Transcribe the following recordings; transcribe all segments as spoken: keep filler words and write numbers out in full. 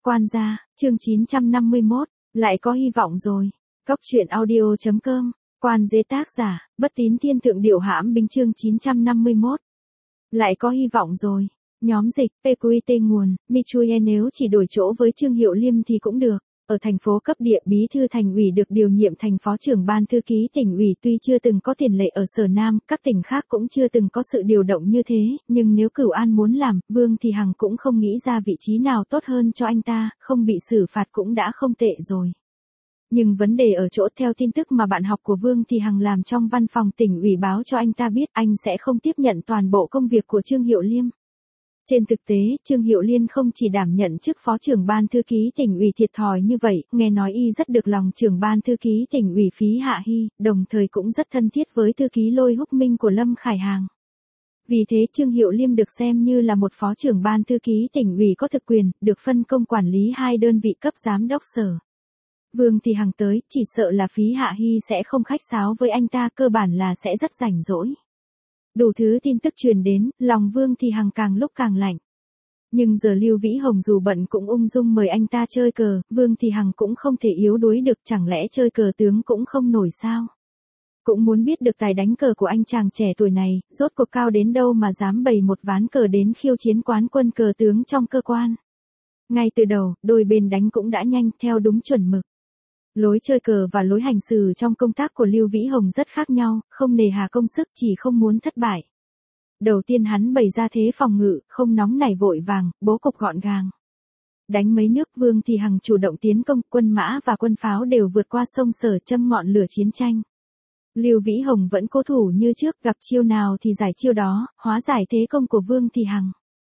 Quan gia, chương chín trăm năm mươi mốt, lại có hy vọng rồi. Cốc truyện audio chấm com, Quan dế tác giả, Bất Tín Thiên Thượng Điệu Hãm Bính chương chín trăm năm mươi mốt. Lại có hy vọng rồi. Nhóm dịch, pê quy tê nguồn, Michuye nếu chỉ đổi chỗ với Trương Hiệu Liêm thì cũng được. Ở thành phố cấp địa, bí thư thành ủy được điều nhiệm thành phó trưởng ban thư ký tỉnh ủy, tuy chưa từng có tiền lệ ở Sở Nam, các tỉnh khác cũng chưa từng có sự điều động như thế, nhưng nếu Cửu An muốn làm, Vương Thì Hằng cũng không nghĩ ra vị trí nào tốt hơn cho anh ta, không bị xử phạt cũng đã không tệ rồi. Nhưng vấn đề ở chỗ, theo tin tức mà bạn học của Vương Thì Hằng làm trong văn phòng tỉnh ủy báo cho anh ta biết, anh sẽ không tiếp nhận toàn bộ công việc của Trương Hiệu Liêm. Trên thực tế, Trương Hiệu Liên không chỉ đảm nhận chức phó trưởng ban thư ký tỉnh ủy thiệt thòi như vậy, nghe nói y rất được lòng trưởng ban thư ký tỉnh ủy Phí Hạ Hy, đồng thời cũng rất thân thiết với thư ký Lôi Húc Minh của Lâm Khải Hàng. Vì thế Trương Hiệu Liêm được xem như là một phó trưởng ban thư ký tỉnh ủy có thực quyền, được phân công quản lý hai đơn vị cấp giám đốc sở. Vương Thì Hằng tới, chỉ sợ là Phí Hạ Hy sẽ không khách sáo với anh ta, cơ bản là sẽ rất rảnh rỗi. Đủ thứ tin tức truyền đến, lòng Vương Thì Hằng càng lúc càng lạnh. Nhưng giờ Lưu Vĩ Hồng dù bận cũng ung dung mời anh ta chơi cờ, Vương Thì Hằng cũng không thể yếu đuối được, chẳng lẽ chơi cờ tướng cũng không nổi sao? Cũng muốn biết được tài đánh cờ của anh chàng trẻ tuổi này, rốt cuộc cao đến đâu mà dám bày một ván cờ đến khiêu chiến quán quân cờ tướng trong cơ quan. Ngay từ đầu, đôi bên đánh cũng đã nhanh, theo đúng chuẩn mực. Lối chơi cờ và lối hành xử trong công tác của Lưu Vĩ Hồng rất khác nhau, không nề hà công sức, chỉ không muốn thất bại. Đầu tiên hắn bày ra thế phòng ngự, không nóng nảy vội vàng, bố cục gọn gàng. Đánh mấy nước, Vương Thì Hằng chủ động tiến công, quân mã và quân pháo đều vượt qua sông Sở châm ngọn lửa chiến tranh. Lưu Vĩ Hồng vẫn cố thủ như trước, gặp chiêu nào thì giải chiêu đó, hóa giải thế công của Vương Thì Hằng.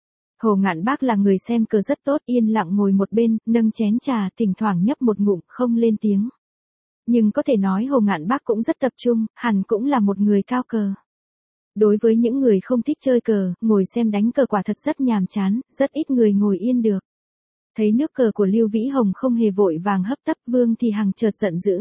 Hồ Ngạn Bác là người xem cờ rất tốt, yên lặng ngồi một bên, nâng chén trà, thỉnh thoảng nhấp một ngụm, không lên tiếng. Nhưng có thể nói Hồ Ngạn Bác cũng rất tập trung, hẳn cũng là một người cao cờ. Đối với những người không thích chơi cờ, ngồi xem đánh cờ quả thật rất nhàm chán, rất ít người ngồi yên được. Thấy nước cờ của Lưu Vĩ Hồng không hề vội vàng hấp tấp, Vương Thì Hằng chợt giận dữ.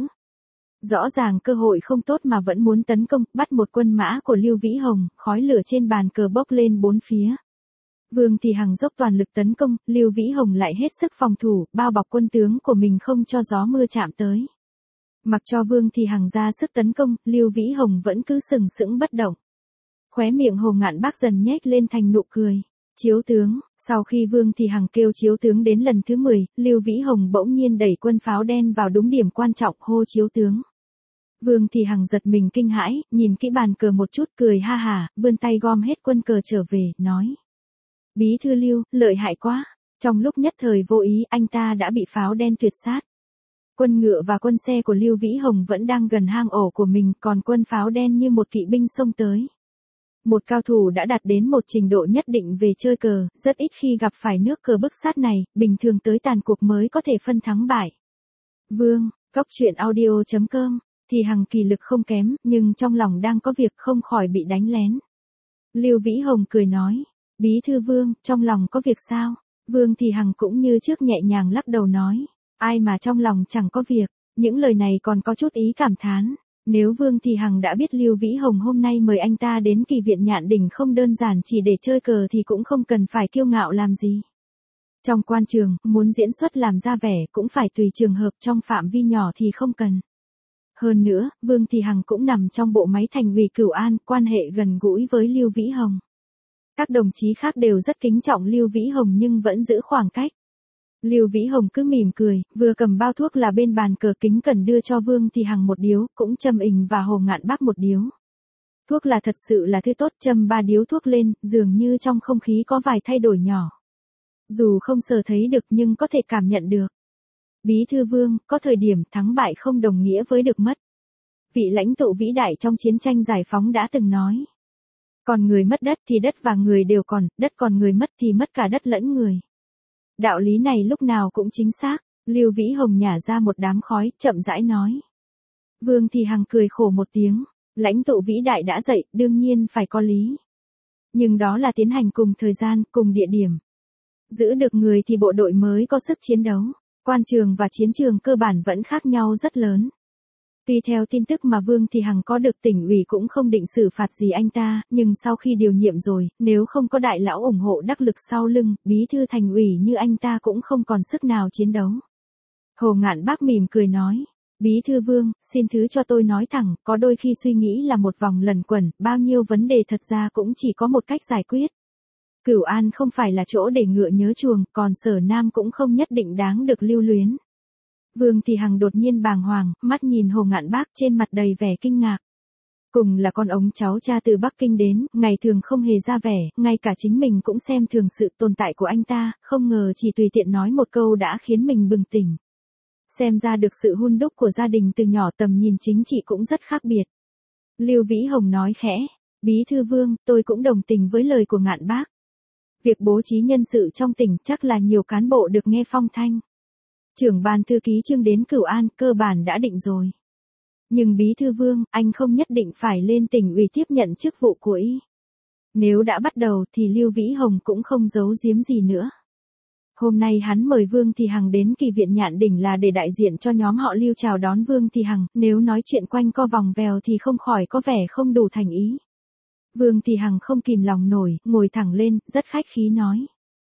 Rõ ràng cơ hội không tốt mà vẫn muốn tấn công, bắt một quân mã của Lưu Vĩ Hồng, khói lửa trên bàn cờ bốc lên bốn phía. Vương Thì Hằng dốc toàn lực tấn công, Lưu Vĩ Hồng lại hết sức phòng thủ, bao bọc quân tướng của mình không cho gió mưa chạm tới. Mặc cho Vương Thì Hằng ra sức tấn công, Lưu Vĩ Hồng vẫn cứ sừng sững bất động. Khóe miệng Hồ Ngạn Bác dần nhếch lên thành nụ cười. Chiếu tướng, sau khi Vương Thì Hằng kêu chiếu tướng đến lần thứ mười, Lưu Vĩ Hồng bỗng nhiên đẩy quân pháo đen vào đúng điểm quan trọng, hô chiếu tướng. Vương Thì Hằng giật mình kinh hãi, nhìn kỹ bàn cờ một chút, cười ha hả, vươn tay gom hết quân cờ trở về, nói. Bí thư Lưu, lợi hại quá. Trong lúc nhất thời vô ý, anh ta đã bị pháo đen tuyệt sát. Quân ngựa và quân xe của Lưu Vĩ Hồng vẫn đang gần hang ổ của mình, còn quân pháo đen như một kỵ binh xông tới. Một cao thủ đã đạt đến một trình độ nhất định về chơi cờ, rất ít khi gặp phải nước cờ bức sát này, bình thường tới tàn cuộc mới có thể phân thắng bại. Vương, Cốc truyện audio chấm com, Thì Hằng kỳ lực không kém, nhưng trong lòng đang có việc, không khỏi bị đánh lén. Lưu Vĩ Hồng cười nói. Bí thư Vương, trong lòng có việc sao? Vương Thì Hằng cũng như trước nhẹ nhàng lắc đầu nói. Ai mà trong lòng chẳng có việc, những lời này còn có chút ý cảm thán. Nếu Vương Thì Hằng đã biết Lưu Vĩ Hồng hôm nay mời anh ta đến Kỳ viện Nhạn Đỉnh không đơn giản chỉ để chơi cờ thì cũng không cần phải kiêu ngạo làm gì. Trong quan trường, muốn diễn xuất làm ra vẻ cũng phải tùy trường hợp, trong phạm vi nhỏ thì không cần. Hơn nữa, Vương Thì Hằng cũng nằm trong bộ máy thành ủy Cửu An, quan hệ gần gũi với Lưu Vĩ Hồng. Các đồng chí khác đều rất kính trọng Lưu Vĩ Hồng nhưng vẫn giữ khoảng cách. Lưu Vĩ Hồng cứ mỉm cười, vừa cầm bao thuốc là bên bàn cờ kính cẩn đưa cho Vương Thì Hằng một điếu, cũng châm ình và Hồ Ngạn Bác một điếu. Thuốc là thật sự là thứ tốt, châm ba điếu thuốc lên, dường như trong không khí có vài thay đổi nhỏ. Dù không sờ thấy được nhưng có thể cảm nhận được. Bí thư Vương, có thời điểm thắng bại không đồng nghĩa với được mất. Vị lãnh tụ vĩ đại trong chiến tranh giải phóng đã từng nói. Còn người mất đất thì đất và người đều còn, đất còn người mất thì mất cả đất lẫn người. Đạo lý này lúc nào cũng chính xác, Lưu Vĩ Hồng nhả ra một đám khói, chậm rãi nói. Vương Thì Hằng cười khổ một tiếng, lãnh tụ vĩ đại đã dậy, đương nhiên phải có lý. Nhưng đó là tiến hành cùng thời gian, cùng địa điểm. Giữ được người thì bộ đội mới có sức chiến đấu, quan trường và chiến trường cơ bản vẫn khác nhau rất lớn. Tuy theo tin tức mà Vương Thị Hằng có được tỉnh ủy cũng không định xử phạt gì anh ta, nhưng sau khi điều nhiệm rồi, nếu không có đại lão ủng hộ đắc lực sau lưng, bí thư thành ủy như anh ta cũng không còn sức nào chiến đấu. Hồ Ngạn Bác mỉm cười nói, Bí thư Vương, xin thứ cho tôi nói thẳng, có đôi khi suy nghĩ là một vòng lẩn quẩn, bao nhiêu vấn đề thật ra cũng chỉ có một cách giải quyết. Cửu An không phải là chỗ để ngựa nhớ chuồng, còn Sở Nam cũng không nhất định đáng được lưu luyến. Vương Thị Hằng đột nhiên bàng hoàng, mắt nhìn Hồ Ngạn Bác trên mặt đầy vẻ kinh ngạc. Cùng là con ống cháu cha từ Bắc Kinh đến, ngày thường không hề ra vẻ, ngay cả chính mình cũng xem thường sự tồn tại của anh ta, không ngờ chỉ tùy tiện nói một câu đã khiến mình bừng tỉnh. Xem ra được sự hun đúc của gia đình từ nhỏ, tầm nhìn chính trị cũng rất khác biệt. Lưu Vĩ Hồng nói khẽ, Bí thư Vương, tôi cũng đồng tình với lời của Ngạn Bác. Việc bố trí nhân sự trong tỉnh chắc là nhiều cán bộ được nghe phong thanh. Trưởng ban thư ký Trương đến Cửu An cơ bản đã định rồi. Nhưng Bí thư Vương, anh không nhất định phải lên tỉnh ủy tiếp nhận chức vụ của y. Nếu đã bắt đầu thì Lưu Vĩ Hồng cũng không giấu giếm gì nữa. Hôm nay hắn mời Vương Thị Hằng đến Kỳ viện Nhạn Đỉnh là để đại diện cho nhóm họ Lưu chào đón Vương Thị Hằng, nếu nói chuyện quanh co vòng vèo thì không khỏi có vẻ không đủ thành ý. Vương Thị Hằng không kìm lòng nổi, ngồi thẳng lên, rất khách khí nói.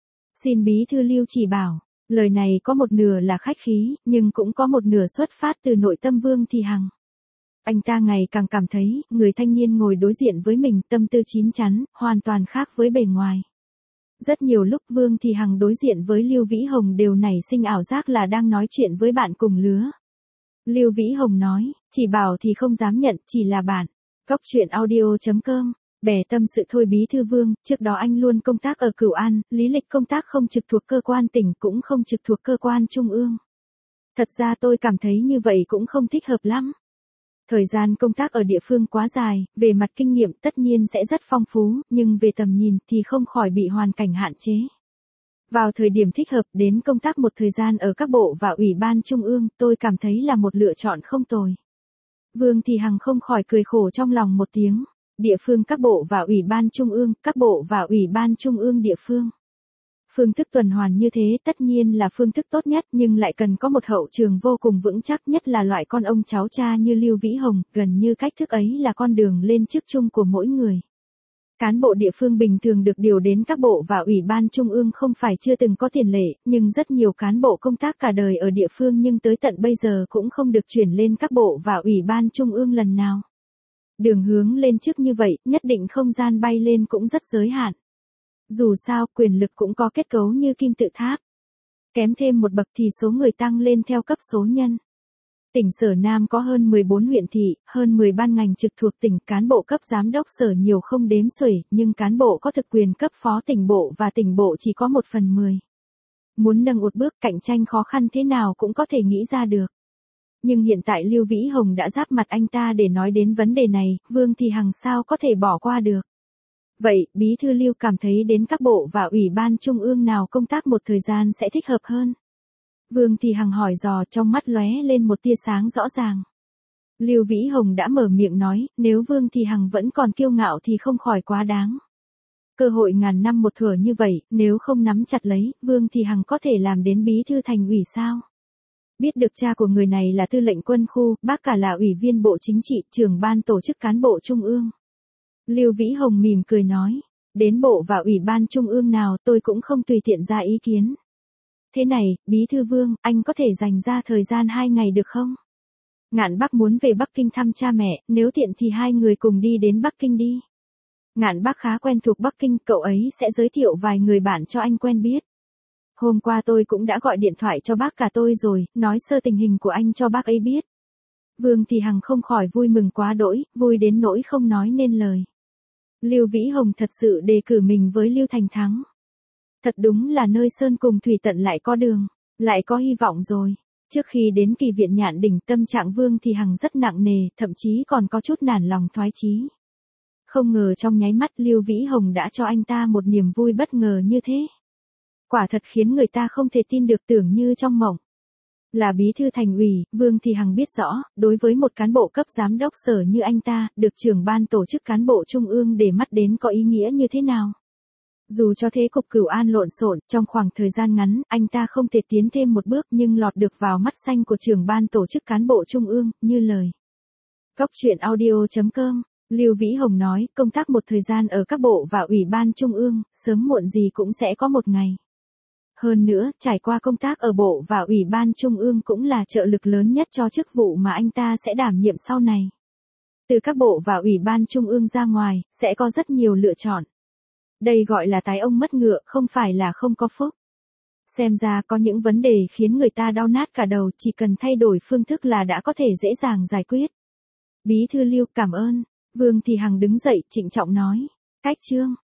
Xin Bí thư Lưu chỉ bảo, lời này có một nửa là khách khí, nhưng cũng có một nửa xuất phát từ nội tâm Vương Thị Hằng. Anh ta ngày càng cảm thấy, người thanh niên ngồi đối diện với mình tâm tư chín chắn, hoàn toàn khác với bề ngoài. Rất nhiều lúc Vương Thị Hằng đối diện với Lưu Vĩ Hồng đều nảy sinh ảo giác là đang nói chuyện với bạn cùng lứa. Lưu Vĩ Hồng nói, chỉ bảo thì không dám nhận, chỉ là bạn. Cóc truyện audio chấm com, bè tâm sự thôi Bí thư Vương, trước đó anh luôn công tác ở Cửu An, lý lịch công tác không trực thuộc cơ quan tỉnh cũng không trực thuộc cơ quan trung ương. Thật ra tôi cảm thấy như vậy cũng không thích hợp lắm. Thời gian công tác ở địa phương quá dài, về mặt kinh nghiệm tất nhiên sẽ rất phong phú, nhưng về tầm nhìn thì không khỏi bị hoàn cảnh hạn chế. Vào thời điểm thích hợp đến công tác một thời gian ở các bộ và ủy ban trung ương, tôi cảm thấy là một lựa chọn không tồi. Vương Thị Hằng không khỏi cười khổ trong lòng một tiếng. Địa phương các bộ và ủy ban trung ương, các bộ và ủy ban trung ương địa phương. Phương thức tuần hoàn như thế tất nhiên là phương thức tốt nhất nhưng lại cần có một hậu trường vô cùng vững chắc, nhất là loại con ông cháu cha như Lưu Vĩ Hồng, gần như cách thức ấy là con đường lên chức chung của mỗi người. Cán bộ địa phương bình thường được điều đến các bộ và ủy ban trung ương không phải chưa từng có tiền lệ, nhưng rất nhiều cán bộ công tác cả đời ở địa phương nhưng tới tận bây giờ cũng không được chuyển lên các bộ và ủy ban trung ương lần nào. Đường hướng lên chức như vậy, nhất định không gian bay lên cũng rất giới hạn. Dù sao, quyền lực cũng có kết cấu như kim tự tháp. Kém thêm một bậc thì số người tăng lên theo cấp số nhân. Tỉnh Sở Nam có hơn mười bốn huyện thị, hơn mười ban ngành trực thuộc tỉnh, cán bộ cấp giám đốc sở nhiều không đếm xuể, nhưng cán bộ có thực quyền cấp phó tỉnh bộ và tỉnh bộ chỉ có một phần mười. Muốn nâng một bước cạnh tranh khó khăn thế nào cũng có thể nghĩ ra được. Nhưng hiện tại Lưu Vĩ Hồng đã giáp mặt anh ta để nói đến vấn đề này, Vương Thị Hằng sao có thể bỏ qua được. Vậy, Bí thư Lưu cảm thấy đến các bộ và ủy ban trung ương nào công tác một thời gian sẽ thích hợp hơn? Vương Thị Hằng hỏi dò, trong mắt lóe lên một tia sáng rõ ràng. Lưu Vĩ Hồng đã mở miệng nói, nếu Vương Thị Hằng vẫn còn kiêu ngạo thì không khỏi quá đáng. Cơ hội ngàn năm một thửa như vậy, nếu không nắm chặt lấy, Vương Thị Hằng có thể làm đến bí thư thành ủy sao? Biết được cha của người này là tư lệnh quân khu, bác cả là ủy viên bộ chính trị, trưởng ban tổ chức cán bộ trung ương. Lưu Vĩ Hồng mỉm cười nói, đến bộ và ủy ban trung ương nào tôi cũng không tùy tiện ra ý kiến. Thế này, Bí thư Vương, anh có thể dành ra thời gian hai ngày được không? Ngạn Bác muốn về Bắc Kinh thăm cha mẹ, nếu tiện thì hai người cùng đi đến Bắc Kinh đi. Ngạn Bác khá quen thuộc Bắc Kinh, cậu ấy sẽ giới thiệu vài người bạn cho anh quen biết. Hôm qua tôi cũng đã gọi điện thoại cho bác cả tôi rồi, nói sơ tình hình của anh cho bác ấy biết. Vương Thị Hằng không khỏi vui mừng quá đỗi, vui đến nỗi không nói nên lời. Lưu Vĩ Hồng thật sự đề cử mình với Lưu Thành Thắng. Thật đúng là nơi sơn cùng thủy tận lại có đường, lại có hy vọng rồi. Trước khi đến Kỳ viện Nhạn Đỉnh, tâm trạng Vương Thị Hằng rất nặng nề, thậm chí còn có chút nản lòng thoái chí. Không ngờ trong nháy mắt Lưu Vĩ Hồng đã cho anh ta một niềm vui bất ngờ như thế. Quả thật khiến người ta không thể tin được, tưởng như trong mộng. Là bí thư thành ủy, Vương Thị Hằng biết rõ, đối với một cán bộ cấp giám đốc sở như anh ta, được trưởng ban tổ chức cán bộ trung ương để mắt đến có ý nghĩa như thế nào. Dù cho thế cục Cửu An lộn xộn, trong khoảng thời gian ngắn, anh ta không thể tiến thêm một bước nhưng lọt được vào mắt xanh của trưởng ban tổ chức cán bộ trung ương, như lời Cóc truyện audio chấm com, Lưu Vĩ Hồng nói, công tác một thời gian ở các bộ và ủy ban trung ương, sớm muộn gì cũng sẽ có một ngày. Hơn nữa, trải qua công tác ở bộ và ủy ban trung ương cũng là trợ lực lớn nhất cho chức vụ mà anh ta sẽ đảm nhiệm sau này. Từ các bộ và ủy ban trung ương ra ngoài, sẽ có rất nhiều lựa chọn. Đây gọi là tái ông mất ngựa, không phải là không có phúc. Xem ra có những vấn đề khiến người ta đau nát cả đầu, chỉ cần thay đổi phương thức là đã có thể dễ dàng giải quyết. Bí thư Lưu, cảm ơn. Vương Thị Hằng đứng dậy, trịnh trọng nói. Cách chương.